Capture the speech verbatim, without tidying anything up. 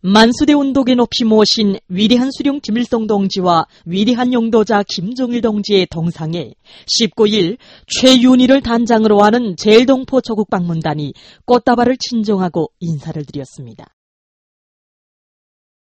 만수대 운동에 높이 모신 위대한 수령 김일성 동지와 위대한 용도자 김정일 동지의 동상에 십구 일 최윤희를 단장으로 하는 제일동포 조국방문단이 꽃다발을 친정하고 인사를 드렸습니다.